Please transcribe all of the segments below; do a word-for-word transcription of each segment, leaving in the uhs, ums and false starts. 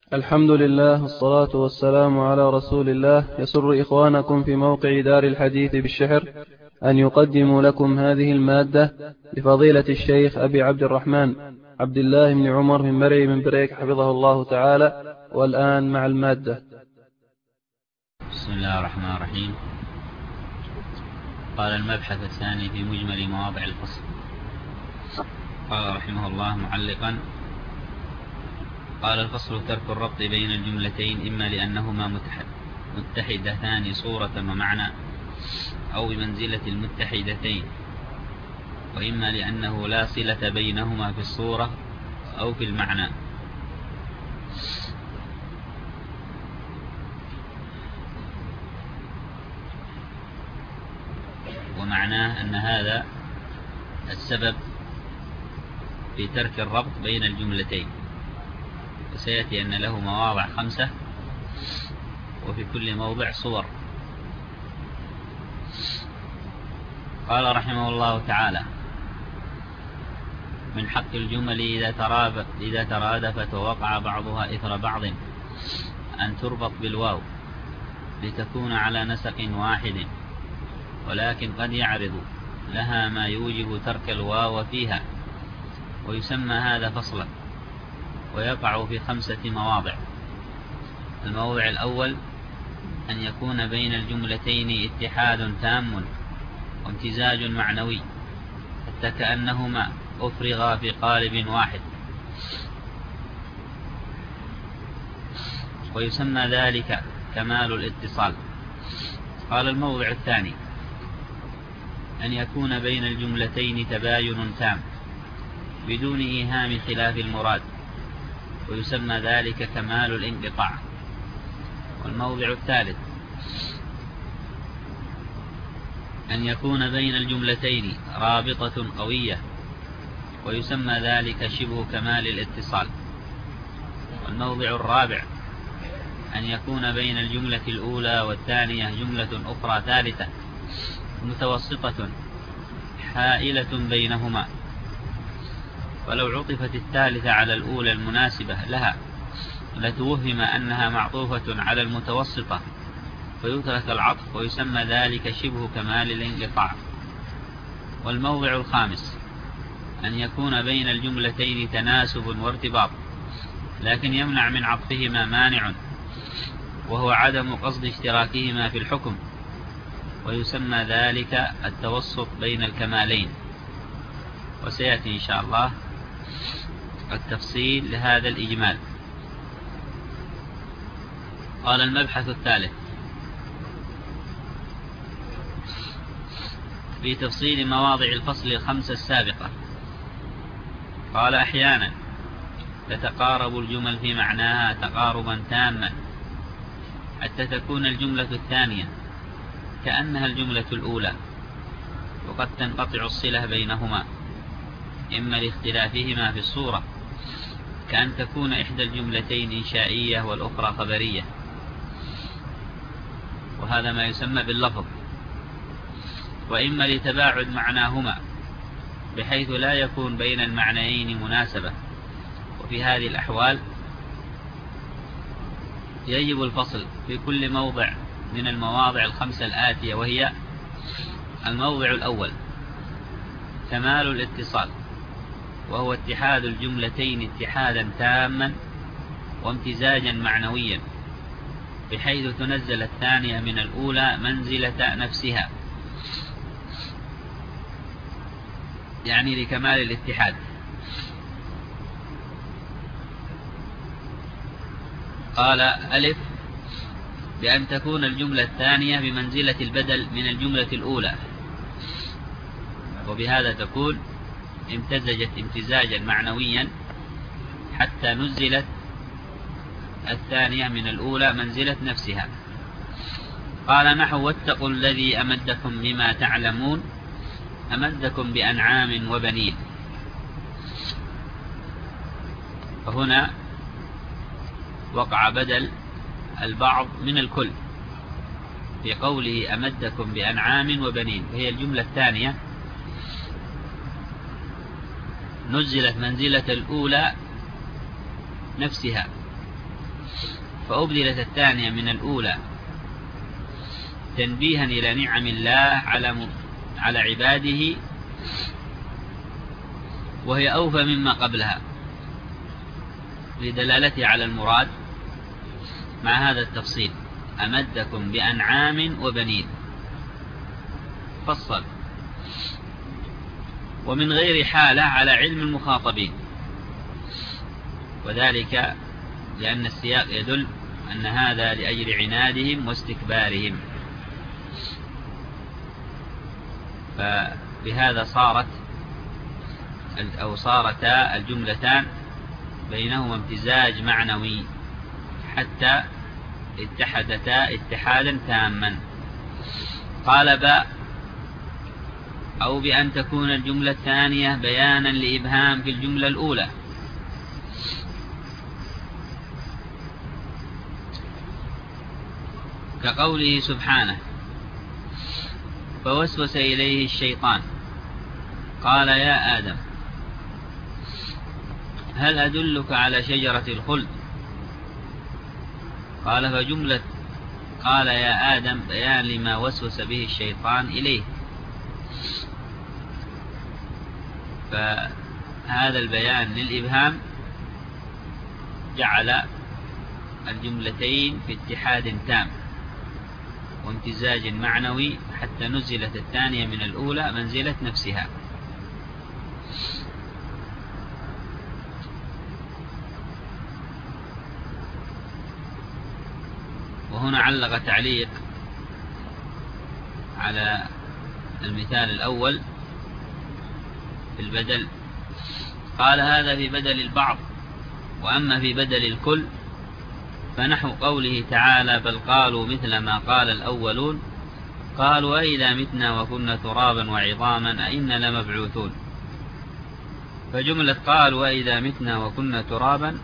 الحمد لله والصلاة والسلام على رسول الله. يسر إخوانكم في موقع دار الحديث بالشحر أن يقدموا لكم هذه المادة لفضيلة الشيخ أبي عبد الرحمن عبد الله بن عمر من مرعي من بريك حفظه الله تعالى. والآن مع المادة. بسم الله الرحمن الرحيم. قال المبحث الثاني في مجمل مواضع الفصل. قال رحمه الله معلقا: قال الفصل: ترك الربط بين الجملتين إما لأنهما متحد متحدتان صورة ومعنى أو بمنزلة المتحدتين، وإما لأنه لا صلة بينهما في الصورة أو في المعنى. ومعناه أن هذا السبب في ترك الربط بين الجملتين، وسيأتي أن له مواضع خمسة وفي كل موضع صور. قال رحمه الله تعالى: من حق الجمل إذا ترادفت ووقع بعضها إثر بعض أن تربط بالواو لتكون على نسق واحد، ولكن قد يعرض لها ما يوجب ترك الواو فيها، ويسمى هذا فصلا، ويقع في خمسة مواضع. الموضع الأول: أن يكون بين الجملتين اتحاد تام وامتزاج معنوي، حتى كأنهما أفرغا في قالب واحد، ويسمى ذلك كمال الاتصال. قال الموضع الثاني: أن يكون بين الجملتين تباين تام بدون إيهام خلاف المراد، ويسمى ذلك كمال الانقطاع. والموضع الثالث: أن يكون بين الجملتين رابطة قوية، ويسمى ذلك شبه كمال الاتصال. والموضع الرابع: أن يكون بين الجملة الأولى والثانية جملة أخرى ثالثة متوسطة حائلة بينهما، ولو عطفت الثالثة على الأولى المناسبة لها لتوهم أنها معطوفة على المتوسطة، فيترك العطف، ويسمى ذلك شبه كمال الانقطاع. والموضع الخامس: أن يكون بين الجملتين تناسب وارتباط، لكن يمنع من عطفهما مانع، وهو عدم قصد اشتراكهما في الحكم، ويسمى ذلك التوسط بين الكمالين. وسيأتي إن شاء الله التفصيل لهذا الإجمال. قال المبحث الثالث في تفصيل مواضع الفصل الخمسة السابقة. قال: أحيانا تتقارب الجمل في معناها تقاربا تاما، حتى تكون الجملة الثانية كأنها الجملة الأولى، وقد تنقطع الصلة بينهما، إما لاختلافهما في الصورة، كأن تكون إحدى الجملتين إنشائية والأخرى خبرية، وهذا ما يسمى باللفظ، وإما لتباعد معناهما بحيث لا يكون بين المعنيين مناسبة. وفي هذه الأحوال يجب الفصل في كل موضع من المواضع الخمسة الآتية، وهي: الموضع الأول كمال الاتصال، وهو اتحاد الجملتين اتحادا تاما وامتزاجا معنويا، بحيث تنزل الثانية من الأولى منزلة نفسها، يعني لكمال الاتحاد. قال: ألف: بأن تكون الجملة الثانية بمنزلة البدل من الجملة الأولى، وبهذا تكون امتزجت امتزاجا معنويا حتى نزلت الثانية من الأولى منزلة نفسها. قال: نحو: واتقوا الذي أمدكم بما تعلمون، أمدكم بأنعام وبنين. فهنا وقع بدل البعض من الكل في قوله أمدكم بأنعام وبنين، وهي الجملة الثانية نزلت منزلة الأولى نفسها، فأبدلت الثانية من الأولى تنبيها إلى نعم الله على على عباده، وهي أوفى مما قبلها لدلالتها على المراد مع هذا التفصيل: أمدكم بأنعام وبنين. فصل: ومن غير حالة على علم المخاطبين، وذلك لأن السياق يدل أن هذا لأجل عنادهم واستكبارهم، فبهذا صارت أو صارتا الجملتان بينهما امتزاج معنوي حتى اتحدتا اتحادا تاما. قال: باء أو بأن تكون الجملة الثانية بيانا لإبهام في الجملة الأولى، كقوله سبحانه: فوسوس إليه الشيطان قال يا آدم هل أدلك على شجرة الخلد؟ قال: فجملة قال يا آدم بيان لما وسوس به الشيطان إليه، فهذا البيان للإبهام جعل الجملتين في اتحاد تام وامتزاج معنوي حتى نزلت الثانية من الأولى منزلة نفسها. وهنا علق تعليق على المثال الأول في البدل، قال: هذا في بدل البعض، وأما في بدل الكل فنحو قوله تعالى: بل قالوا مثل ما قال الأولون قالوا أئذا متنا وكنا ترابا وعظاما أئنا لمبعوثون. فجملة قالوا أئذا متنا وكنا ترابا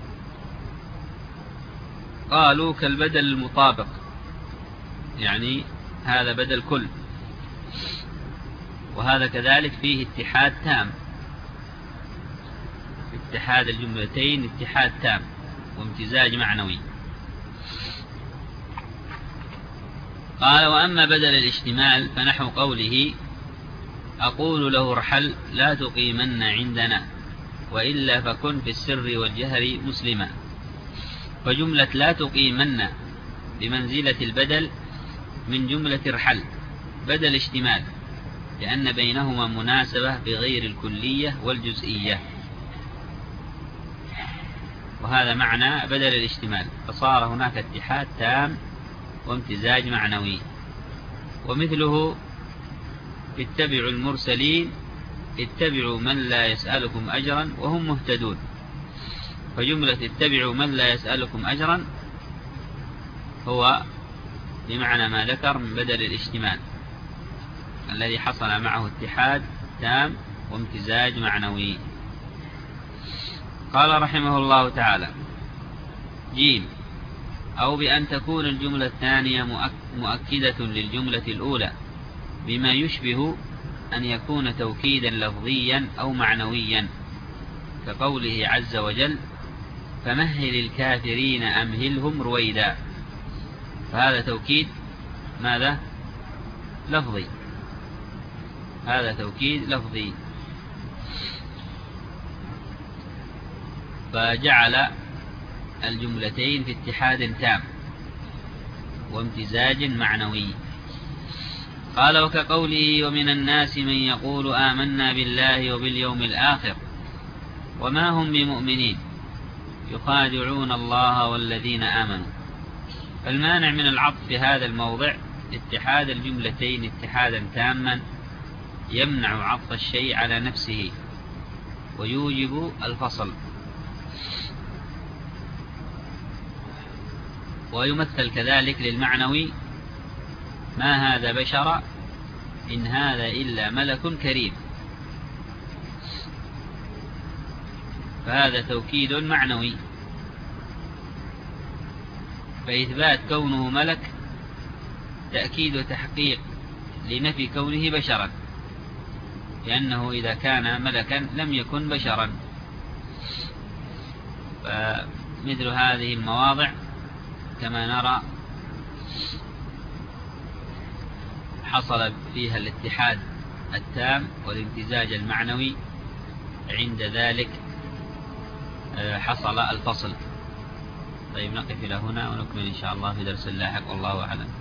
قالوا كالبدل المطابق، يعني هذا بدل كل، وهذا كذلك فيه اتحاد تام، اتحاد الجملتين اتحاد تام وامتزاج معنوي. قال: وأما بدل الاشتمال فنحو قوله: أقول له ارحل لا تقيمن عندنا وإلا فكن في السر والجهر مسلما. فجملة لا تقيمن بمنزلة البدل من جملة ارحل بدل اشتمال، لأن بينهما مناسبة بغير الكلية والجزئية، وهذا معنى بدل الاشتمال، فصار هناك اتحاد تام وامتزاج معنوي. ومثله: اتبعوا المرسلين اتبعوا من لا يسألكم أجرا وهم مهتدون. فجملة اتبعوا من لا يسألكم أجرا هو بمعنى ما ذكر من بدل الاشتمال الذي حصل معه اتحاد تام وامتزاج معنوي. قال رحمه الله تعالى: جيم أو بأن تكون الجملة الثانية مؤكدة للجملة الأولى بما يشبه أن يكون توكيدا لفظيا أو معنويا، كقوله عز وجل: فمهل الكافرين أمهلهم رويدا. فهذا توكيد ماذا؟ لفظي، هذا توكيد لفظي، فجعل الجملتين في اتحاد تام وامتزاج معنوي. قال: وكقوله: ومن الناس من يقول آمنا بالله وباليوم الآخر وما هم بمؤمنين يخادعون الله والذين آمنوا. فالمانع من العطف في هذا الموضع اتحاد الجملتين اتحادا تاما يمنع عطف الشيء على نفسه ويوجب الفصل. ويمثل كذلك للمعنوي: ما هذا بشر إن هذا إلا ملك كريم. فهذا توكيد معنوي، فإثبات كونه ملك تأكيد وتحقيق لنفي كونه بشرا، لأنه إذا كان ملكا لم يكن بشرا. فمثل هذه المواضع كما نرى حصل فيها الاتحاد التام والامتزاج المعنوي، عند ذلك حصل الفصل. طيب نقف إلى هنا ونكمل إن شاء الله في درس لاحق، والله أعلم.